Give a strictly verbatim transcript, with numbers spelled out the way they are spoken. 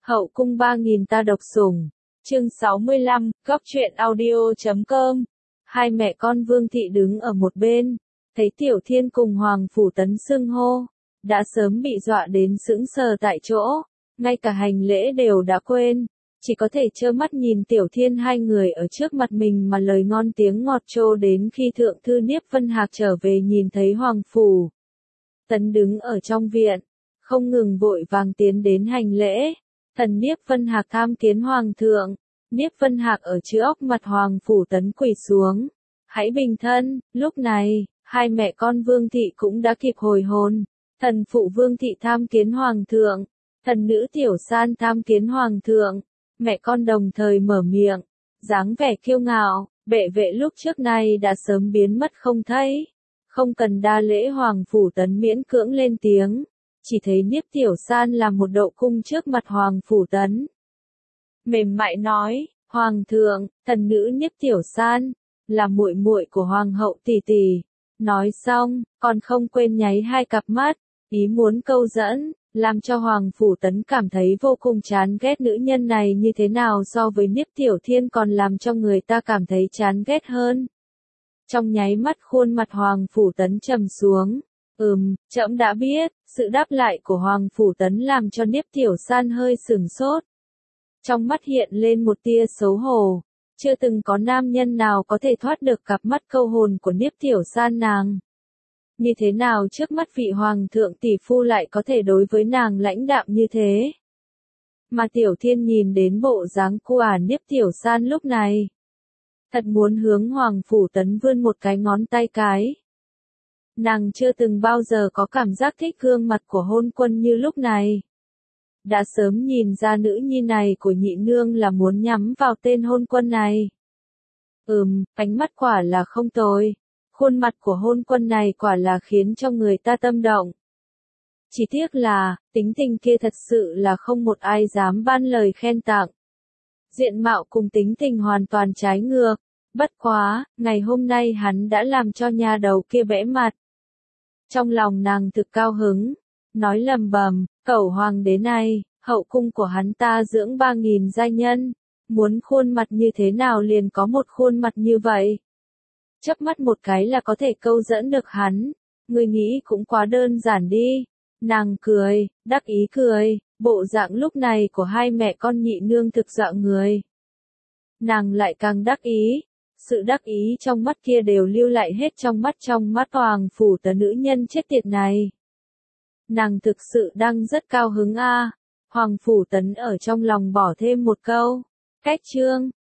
Hậu cung ba nghìn ta độc sủng. Chương sáu mươi lăm, góc truyện audio chấm com. Hai mẹ con Vương Thị đứng ở một bên, thấy Tiểu Thiên cùng Hoàng Phủ Tấn xưng hô, đã sớm bị dọa đến sững sờ tại chỗ, ngay cả hành lễ đều đã quên, chỉ có thể trơ mắt nhìn Tiểu Thiên hai người ở trước mặt mình mà lời ngon tiếng ngọt trô đến khi Thượng thư Niếp Vân Hạc trở về nhìn thấy Hoàng Phủ Tấn đứng ở trong viện, không ngừng vội vàng tiến đến hành lễ. Thần Niếp Vân Hạc tham kiến Hoàng thượng. Niếp Vân Hạc ở chữ óc mặt Hoàng Phủ Tấn quỳ xuống. Hãy bình thân. Lúc này, hai mẹ con Vương Thị cũng đã kịp hồi hồn. Thần phụ Vương Thị tham kiến Hoàng thượng. Thần nữ Tiểu San tham kiến Hoàng thượng. Mẹ con đồng thời mở miệng, dáng vẻ kiêu ngạo. Bệ vệ lúc trước này đã sớm biến mất không thấy. Không cần đa lễ, Hoàng Phủ Tấn miễn cưỡng lên tiếng. Chỉ thấy Niếp Tiểu San làm một đậu cung trước mặt Hoàng Phủ Tấn. Mềm mại nói, Hoàng thượng, thần nữ Niếp Tiểu San, là muội muội của Hoàng hậu tỷ tỷ. Nói xong, còn không quên nháy hai cặp mắt, ý muốn câu dẫn, làm cho Hoàng Phủ Tấn cảm thấy vô cùng chán ghét. Nữ nhân này như thế nào so với Niếp Tiểu Thiên còn làm cho người ta cảm thấy chán ghét hơn. Trong nháy mắt khuôn mặt Hoàng Phủ Tấn trầm xuống. Ừm, trẫm đã biết. Sự đáp lại của Hoàng Phủ Tấn làm cho Niếp Tiểu San hơi sửng sốt. Trong mắt hiện lên một tia xấu hổ. Chưa từng có nam nhân nào có thể thoát được cặp mắt câu hồn của Niếp Tiểu San nàng. Như thế nào trước mắt vị Hoàng thượng tỷ phu lại có thể đối với nàng lãnh đạm như thế? Mà Tiểu Thiên nhìn đến bộ dáng của ả Niếp Tiểu San lúc này, thật muốn hướng Hoàng Phủ Tấn vươn một cái ngón tay cái. Nàng chưa từng bao giờ có cảm giác thích gương mặt của hôn quân như lúc này. Đã sớm nhìn ra nữ nhi này của nhị nương là muốn nhắm vào tên hôn quân này. Ừm, ánh mắt quả là không tồi. Khuôn mặt của hôn quân này quả là khiến cho người ta tâm động. Chỉ tiếc là, tính tình kia thật sự là không một ai dám ban lời khen tặng. Diện mạo cùng tính tình hoàn toàn trái ngược. Bất quá, ngày hôm nay hắn đã làm cho nhà đầu kia bẽ mặt. Trong lòng nàng thực cao hứng, nói lầm bầm, cẩu hoàng đế này, hậu cung của hắn ta dưỡng ba nghìn giai nhân, muốn khuôn mặt như thế nào liền có một khuôn mặt như vậy. Chớp mắt một cái là có thể câu dẫn được hắn, người nghĩ cũng quá đơn giản đi. Nàng cười, đắc ý cười, bộ dạng lúc này của hai mẹ con nhị nương thực dọa người. Nàng lại càng đắc ý. Sự đắc ý trong mắt kia đều lưu lại hết trong mắt trong mắt Hoàng Phủ Tấn nữ nhân chết tiệt này. Nàng thực sự đang rất cao hứng a. À. Hoàng Phủ Tấn ở trong lòng bỏ thêm một câu. Cách chương.